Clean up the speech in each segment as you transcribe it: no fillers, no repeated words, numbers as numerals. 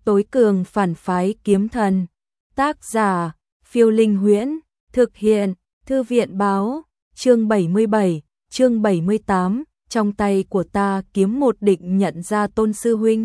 Tối cường phản phái kiếm thần. Tác giả, Phiêu Linh Huyễn. Thực hiện, Thư viện báo. Chương 77, chương 78. Trong tay của ta kiếm một định nhận ra Tôn sư huynh.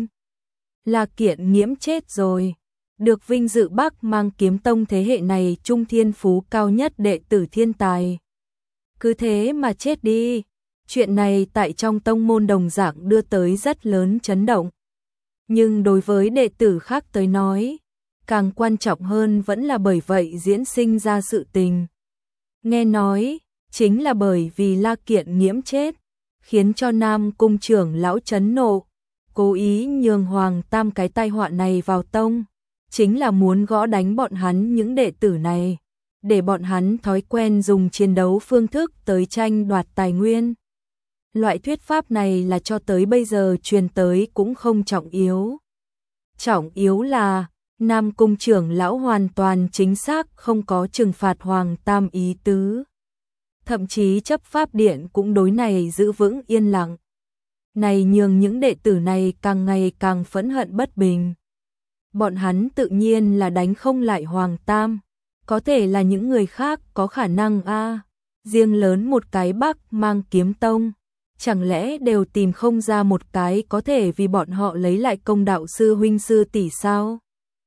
Là Kiện Nghiễm chết rồi. Được vinh dự Bắc Mang Kiếm Tông thế hệ này trung thiên phú cao nhất đệ tử thiên tài. Cứ thế mà chết đi. Chuyện này tại trong tông môn đồng dạng đưa tới rất lớn chấn động. Nhưng đối với đệ tử khác tới nói, càng quan trọng hơn vẫn là bởi vậy diễn sinh ra sự tình. Nghe nói, chính là bởi vì La Kiện Nghiễm chết, khiến cho Nam Cung trưởng lão chấn nộ, cố ý nhường Hoàng Tam cái tai họa này vào tông, chính là muốn gõ đánh bọn hắn những đệ tử này, để bọn hắn thói quen dùng chiến đấu phương thức tới tranh đoạt tài nguyên. Loại thuyết pháp này là cho tới bây giờ truyền tới cũng không trọng yếu. Trọng yếu là Nam Cung trưởng lão hoàn toàn chính xác không có trừng phạt Hoàng Tam ý tứ. Thậm chí chấp pháp điện cũng đối này giữ vững yên lặng. Này nhường những đệ tử này càng ngày càng phẫn hận bất bình. Bọn hắn tự nhiên là đánh không lại Hoàng Tam. Có thể là những người khác có khả năng riêng lớn một cái Bắc Mang Kiếm Tông. Chẳng lẽ đều tìm không ra một cái có thể vì bọn họ lấy lại công đạo sư huynh sư tỷ sao?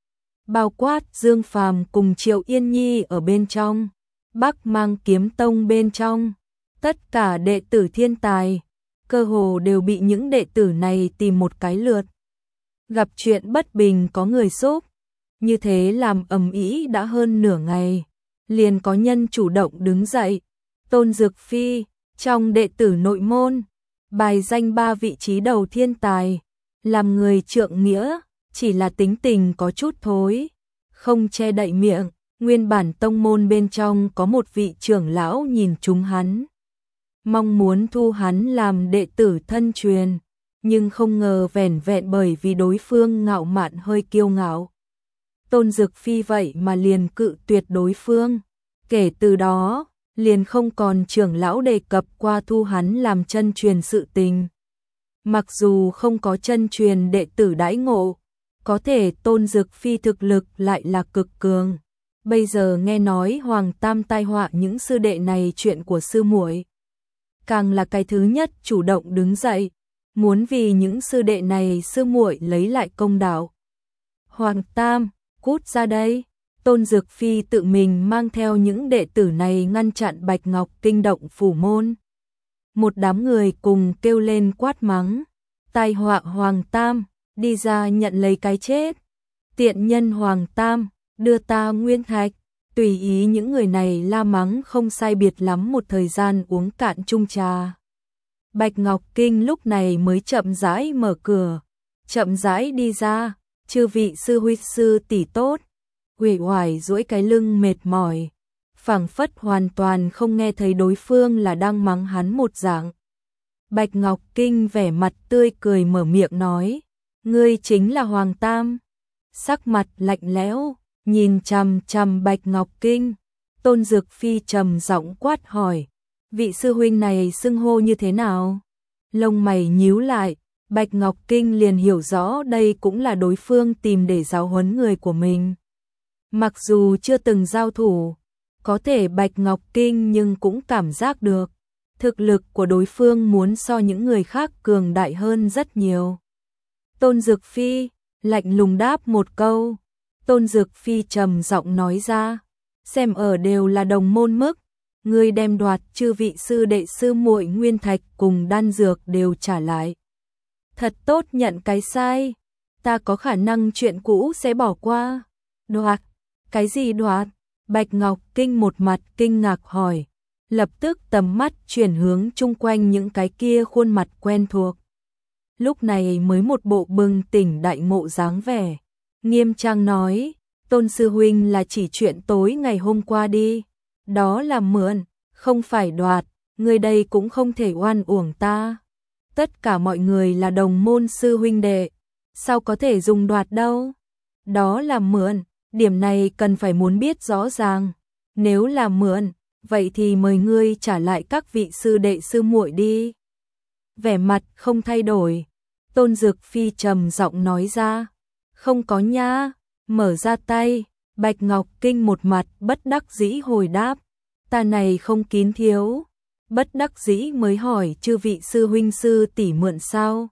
Bao quát Dương Phàm cùng Triệu Yên Nhi ở bên trong, Bắc Mang Kiếm Tông bên trong, tất cả đệ tử thiên tài, cơ hồ đều bị những đệ tử này tìm một cái lượt. Gặp chuyện bất bình có người giúp, như thế làm ầm ĩ đã hơn nửa ngày, liền có nhân chủ động đứng dậy. Tôn Dược Phi, trong đệ tử nội môn, bài danh 3 vị trí đầu thiên tài, làm người trượng nghĩa, chỉ là tính tình có chút thối, không che đậy miệng. Nguyên bản tông môn bên trong có một vị trưởng lão nhìn chúng hắn, mong muốn thu hắn làm đệ tử thân truyền, nhưng không ngờ vẻn vẹn bởi vì đối phương ngạo mạn hơi kiêu ngạo. Tôn Dược Phi vậy mà liền cự tuyệt đối phương, kể từ đó, liền không còn trưởng lão đề cập qua thu hắn làm chân truyền sự tình. Mặc dù không có chân truyền đệ tử đãi ngộ, có thể Tôn Dược Phi thực lực lại là cực cường. Bây giờ nghe nói Hoàng Tam tai họa những sư đệ này chuyện của sư muội, càng là cái thứ nhất chủ động đứng dậy, muốn vì những sư đệ này sư muội lấy lại công đạo. Hoàng Tam, cút ra đây. Tôn Dược Phi tự mình mang theo những đệ tử này ngăn chặn Bạch Ngọc Kinh động phủ môn. Một đám người cùng kêu lên quát mắng, tai họa Hoàng Tam, đi ra nhận lấy cái chết. Tiện nhân Hoàng Tam, đưa ta nguyên thạch. Tùy ý những người này la mắng không sai biệt lắm một thời gian uống cạn chung trà. Bạch Ngọc Kinh lúc này mới chậm rãi mở cửa, chậm rãi đi ra, chư vị sư huynh sư tỷ tốt. Uể oải duỗi cái lưng mệt mỏi, phảng phất hoàn toàn không nghe thấy đối phương là đang mắng hắn một dạng. Bạch Ngọc Kinh vẻ mặt tươi cười mở miệng nói, ngươi chính là Hoàng Tam. Sắc mặt lạnh lẽo, nhìn chằm chằm Bạch Ngọc Kinh, Tôn Dược Phi trầm giọng quát hỏi, vị sư huynh này xưng hô như thế nào? Lông mày nhíu lại, Bạch Ngọc Kinh liền hiểu rõ đây cũng là đối phương tìm để giáo huấn người của mình. Mặc dù chưa từng giao thủ, có thể Bạch Ngọc Kinh nhưng cũng cảm giác được, thực lực của đối phương muốn so những người khác cường đại hơn rất nhiều. Tôn Dược Phi lạnh lùng đáp một câu. Tôn Dược Phi trầm giọng nói ra, xem ở đều là đồng môn mức, ngươi đem đoạt chư vị sư đệ sư muội nguyên thạch cùng đan dược đều trả lại. Thật tốt nhận cái sai, ta có khả năng chuyện cũ sẽ bỏ qua. Đoạt? Cái gì đoạt? Bạch Ngọc Kinh một mặt kinh ngạc hỏi, lập tức tầm mắt chuyển hướng chung quanh những cái kia khuôn mặt quen thuộc. Lúc này mới một bộ bừng tỉnh đại ngộ dáng vẻ. Nghiêm trang nói, Tôn sư huynh là chỉ chuyện tối ngày hôm qua đi, đó là mượn, không phải đoạt, người đây cũng không thể oan uổng ta. Tất cả mọi người là đồng môn sư huynh đệ, sao có thể dùng đoạt đâu? Đó là mượn, điểm này cần phải muốn biết rõ ràng. Nếu là mượn, vậy thì mời ngươi trả lại các vị sư đệ sư muội đi. Vẻ mặt không thay đổi, Tôn Dược Phi trầm giọng nói ra. Không có nha, mở ra tay, Bạch Ngọc Kinh một mặt bất đắc dĩ hồi đáp, ta này không kín thiếu, bất đắc dĩ mới hỏi chư vị sư huynh sư tỷ mượn sao.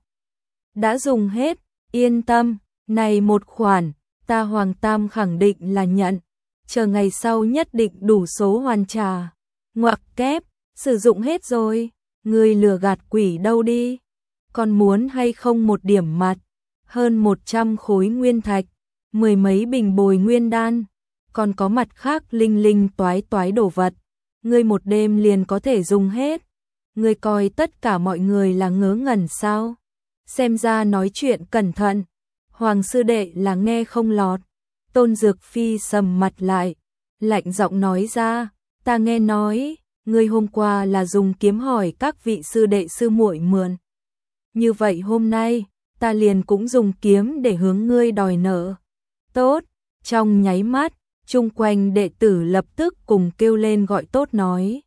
Đã dùng hết, yên tâm, này một khoản, ta Hoàng Tam khẳng định là nhận, chờ ngày sau nhất định đủ số hoàn trả. Ngoặc kép, sử dụng hết rồi, ngươi lừa gạt quỷ đâu đi, còn muốn hay không một điểm mặt, hơn 100 khối nguyên thạch, mười mấy bình bồi nguyên đan, còn có mặt khác linh linh toái toái đồ vật, ngươi một đêm liền có thể dùng hết, ngươi coi tất cả mọi người là ngớ ngẩn sao, xem ra nói chuyện cẩn thận, Hoàng sư đệ là nghe không lọt, Tôn Dược Phi sầm mặt lại, lạnh giọng nói ra, ta nghe nói, ngươi hôm qua là dùng kiếm hỏi các vị sư đệ sư muội mượn. Như vậy hôm nay, ta liền cũng dùng kiếm để hướng ngươi đòi nợ. Tốt, trong nháy mắt, chung quanh đệ tử lập tức cùng kêu lên gọi tốt nói.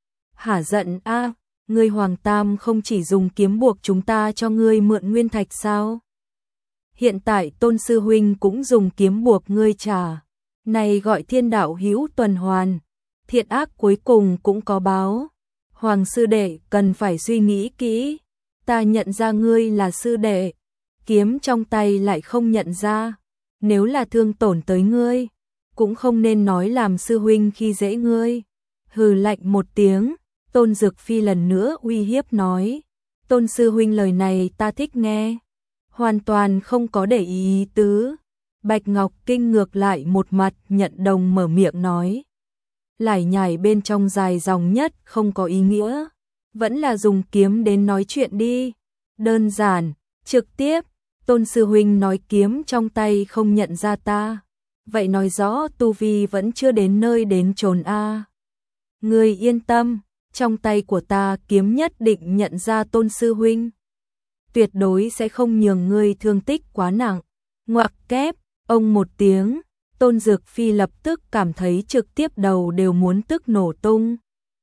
Hả giận a, ngươi Hoàng Tam không chỉ dùng kiếm buộc chúng ta cho ngươi mượn nguyên thạch sao? Hiện tại Tôn sư huynh cũng dùng kiếm buộc ngươi trả. Này gọi thiên đạo hữu tuần hoàn, thiện ác cuối cùng cũng có báo. Hoàng sư đệ cần phải suy nghĩ kỹ, ta nhận ra ngươi là sư đệ, kiếm trong tay lại không nhận ra, nếu là thương tổn tới ngươi, cũng không nên nói làm sư huynh khi dễ ngươi. Hừ lạnh một tiếng, Tôn Dược Phi lần nữa uy hiếp nói, Tôn sư huynh lời này ta thích nghe, hoàn toàn không có để ý tứ. Bạch Ngọc Kinh ngược lại một mặt nhận đồng mở miệng nói, lải nhải bên trong dài dòng nhất không có ý nghĩa, vẫn là dùng kiếm đến nói chuyện đi, đơn giản, trực tiếp. Tôn sư huynh nói kiếm trong tay không nhận ra ta, vậy nói rõ tu vi vẫn chưa đến nơi đến chốn a. Ngươi yên tâm, trong tay của ta kiếm nhất định nhận ra Tôn sư huynh, tuyệt đối sẽ không nhường ngươi thương tích quá nặng. Ngoặc kép, ông một tiếng, Tôn Dược Phi lập tức cảm thấy trực tiếp đầu đều muốn tức nổ tung.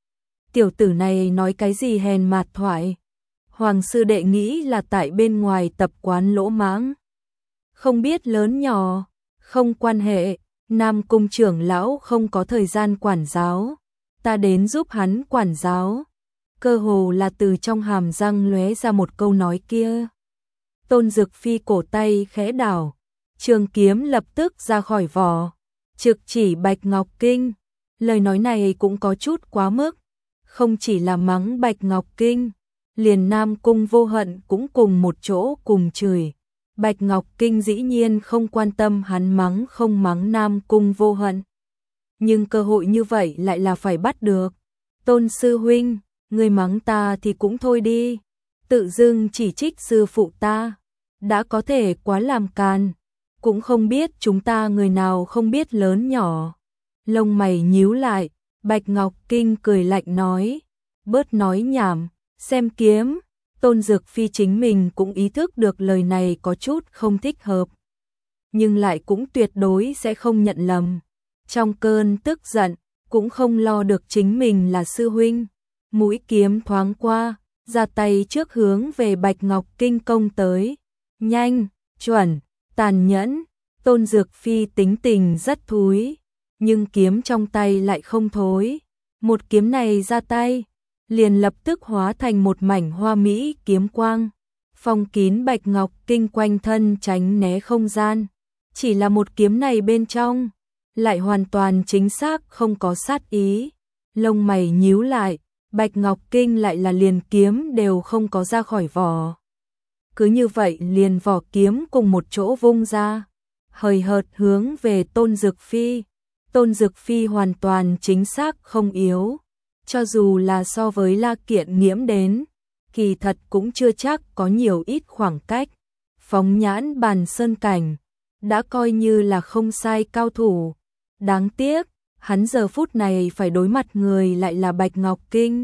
Tiểu tử này nói cái gì hèn mạt thoại? Hoàng sư đệ nghĩ là tại bên ngoài tập quán lỗ mãng. Không biết lớn nhỏ, không quan hệ, Nam Cung trưởng lão không có thời gian quản giáo, ta đến giúp hắn quản giáo. Cơ hồ là từ trong hàm răng lóe ra một câu nói kia. Tôn Dược Phi cổ tay khẽ đảo, trường kiếm lập tức ra khỏi vỏ, trực chỉ Bạch Ngọc Kinh. Lời nói này cũng có chút quá mức, không chỉ là mắng Bạch Ngọc Kinh, liền Nam Cung Vô Hận cũng cùng một chỗ cùng chửi. Bạch Ngọc Kinh dĩ nhiên không quan tâm hắn mắng không mắng Nam Cung Vô Hận, nhưng cơ hội như vậy lại là phải bắt được. Tôn sư huynh, ngươi mắng ta thì cũng thôi đi, tự dưng chỉ trích sư phụ ta, đã có thể quá làm càn, cũng không biết chúng ta người nào không biết lớn nhỏ. Lông mày nhíu lại, Bạch Ngọc Kinh cười lạnh nói, bớt nói nhảm, xem kiếm. Tôn Dược Phi chính mình cũng ý thức được lời này có chút không thích hợp, nhưng lại cũng tuyệt đối sẽ không nhận lầm. Trong cơn tức giận, cũng không lo được chính mình là sư huynh, mũi kiếm thoáng qua, ra tay trước hướng về Bạch Ngọc Kinh công tới. Nhanh, chuẩn, tàn nhẫn. Tôn Dược Phi tính tình rất thúi, nhưng kiếm trong tay lại không thối. Một kiếm này ra tay, liền lập tức hóa thành một mảnh hoa mỹ kiếm quang, phong kín Bạch Ngọc Kinh quanh thân tránh né không gian. Chỉ là một kiếm này bên trong, lại hoàn toàn chính xác không có sát ý. Lông mày nhíu lại, Bạch Ngọc Kinh lại là liền kiếm đều không có ra khỏi vỏ. Cứ như vậy liền vỏ kiếm cùng một chỗ vung ra, hời hợt hướng về Tôn Dược Phi. Tôn Dược Phi hoàn toàn chính xác không yếu, cho dù là so với La Kiện Nghiễm đến, kỳ thật cũng chưa chắc có nhiều ít khoảng cách. Phóng nhãn Bàn Sơn cảnh, đã coi như là không sai cao thủ. Đáng tiếc, hắn giờ phút này phải đối mặt người lại là Bạch Ngọc Kinh.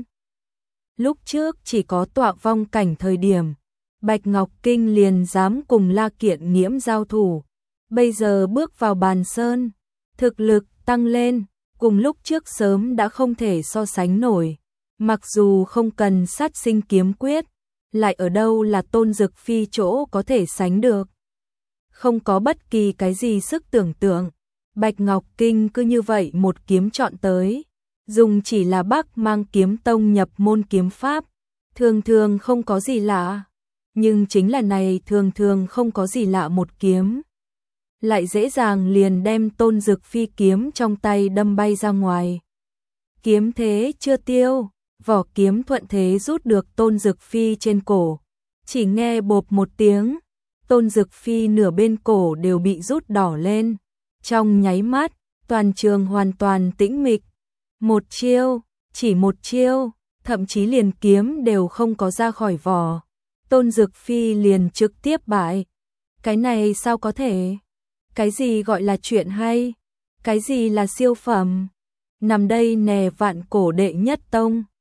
Lúc trước chỉ có tọa vong cảnh thời điểm, Bạch Ngọc Kinh liền dám cùng La Kiện Nghiễm giao thủ. Bây giờ bước vào Bàn Sơn, thực lực tăng lên, cùng lúc trước sớm đã không thể so sánh nổi. Mặc dù không cần sát sinh kiếm quyết, lại ở đâu là Tôn Dược Phi chỗ có thể sánh được. không có bất kỳ cái gì sức tưởng tượng. Bạch Ngọc Kinh cứ như vậy một kiếm chọn tới, dùng chỉ là Bắc Mang Kiếm Tông nhập môn kiếm pháp, thường thường không có gì lạ, nhưng chính là này thường thường không có gì lạ một kiếm, lại dễ dàng liền đem Tôn Dực Phi kiếm trong tay đâm bay ra ngoài. Kiếm thế chưa tiêu, vỏ kiếm thuận thế rút được Tôn Dực Phi trên cổ, chỉ nghe bộp một tiếng, Tôn Dực Phi nửa bên cổ đều bị rút đỏ lên. Trong nháy mắt, toàn trường hoàn toàn tĩnh mịch. Một chiêu, chỉ một chiêu, thậm chí liền kiếm đều không có ra khỏi vỏ. Tôn Dực Phi liền trực tiếp bại. Cái này sao có thể? Cái gì gọi là chuyện hay? Cái gì là siêu phẩm? Nằm đây nè Vạn Cổ đệ nhất tông.